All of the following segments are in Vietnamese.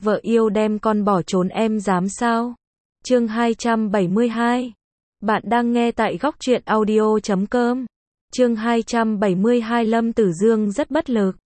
Vợ yêu đem con bỏ trốn em dám sao? Chương 272. Bạn đang nghe tại góc truyện audio.com. Chương 272. Lâm Tử Dương rất bất lực.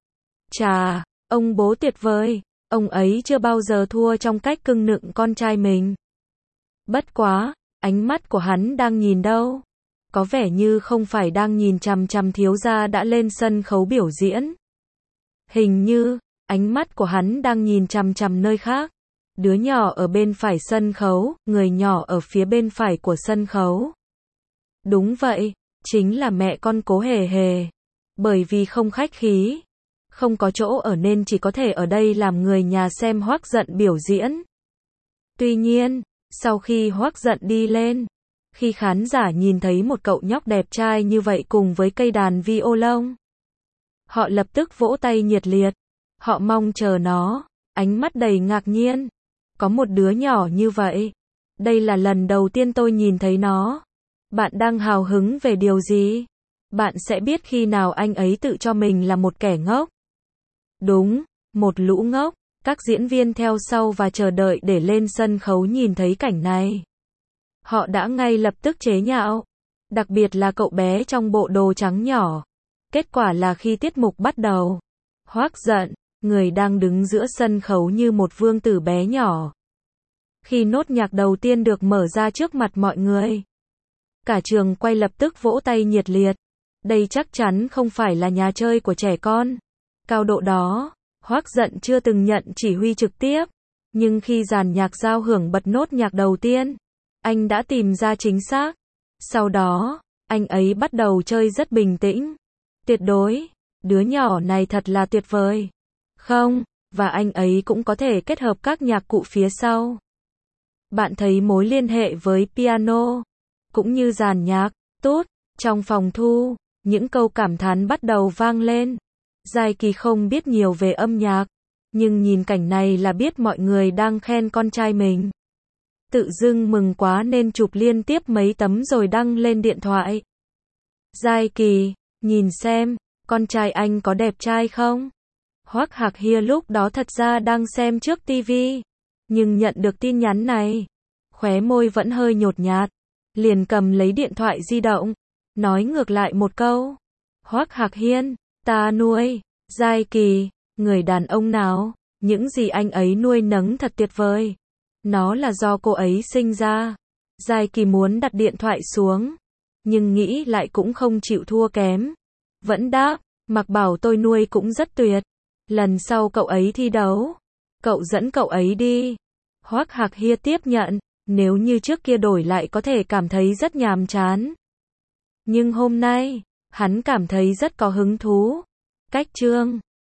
Chà, ông bố tuyệt vời, ông ấy chưa bao giờ thua trong cách cưng nựng con trai mình. Bất quá, ánh mắt của hắn đang nhìn đâu? Có vẻ như không phải đang nhìn chằm chằm thiếu gia đã lên sân khấu biểu diễn. Hình như, ánh mắt của hắn đang nhìn chằm chằm nơi khác. Đứa nhỏ ở bên phải sân khấu, người nhỏ ở phía bên phải của sân khấu. Đúng vậy, chính là mẹ con Cố Hề Hề. Bởi vì không khách khí, không có chỗ ở nên chỉ có thể ở đây làm người nhà xem Hoắc Dận biểu diễn. Tuy nhiên, sau khi Hoắc Dận đi lên, khi khán giả nhìn thấy một cậu nhóc đẹp trai như vậy cùng với cây đàn violon, họ lập tức vỗ tay nhiệt liệt. Họ mong chờ nó, ánh mắt đầy ngạc nhiên. Có một đứa nhỏ như vậy. Đây là lần đầu tiên tôi nhìn thấy nó. Bạn đang hào hứng về điều gì? Bạn sẽ biết khi nào anh ấy tự cho mình là một kẻ ngốc. Đúng, một lũ ngốc. Các diễn viên theo sau và chờ đợi để lên sân khấu nhìn thấy cảnh này. Họ đã ngay lập tức chế nhạo. Đặc biệt là cậu bé trong bộ đồ trắng nhỏ. Kết quả là khi tiết mục bắt đầu, Hoắc Dận, người đang đứng giữa sân khấu như một vương tử bé nhỏ. Khi nốt nhạc đầu tiên được mở ra trước mặt mọi người, cả trường quay lập tức vỗ tay nhiệt liệt. Đây chắc chắn không phải là nhà chơi của trẻ con. Cao độ đó, Hoắc Dận chưa từng nhận chỉ huy trực tiếp. Nhưng khi dàn nhạc giao hưởng bật nốt nhạc đầu tiên, anh đã tìm ra chính xác. Sau đó, anh ấy bắt đầu chơi rất bình tĩnh. Tuyệt đối, đứa nhỏ này thật là tuyệt vời. Không, và anh ấy cũng có thể kết hợp các nhạc cụ phía sau. Bạn thấy mối liên hệ với piano, cũng như dàn nhạc, tốt. Trong phòng thu, những câu cảm thán bắt đầu vang lên. Giai Kỳ không biết nhiều về âm nhạc, nhưng nhìn cảnh này là biết mọi người đang khen con trai mình. Tự dưng mừng quá nên chụp liên tiếp mấy tấm rồi đăng lên điện thoại. Giai Kỳ, nhìn xem, con trai anh có đẹp trai không? Hoắc Hạc Hiên lúc đó thật ra đang xem trước tivi, nhưng nhận được tin nhắn này, khóe môi vẫn hơi nhột nhạt, liền cầm lấy điện thoại di động, nói ngược lại một câu. Hoắc Hạc Hiên, ta nuôi, Giai Kỳ, người đàn ông nào, những gì anh ấy nuôi nấng thật tuyệt vời. Nó là do cô ấy sinh ra. Giai Kỳ muốn đặt điện thoại xuống, nhưng nghĩ lại cũng không chịu thua kém. Vẫn đáp, mặc bảo tôi nuôi cũng rất tuyệt. Lần sau cậu ấy thi đấu, cậu dẫn cậu ấy đi. Hoắc Hạc Hiên tiếp nhận, nếu như trước kia đổi lại có thể cảm thấy rất nhàm chán. Nhưng hôm nay, hắn cảm thấy rất có hứng thú. Cách chương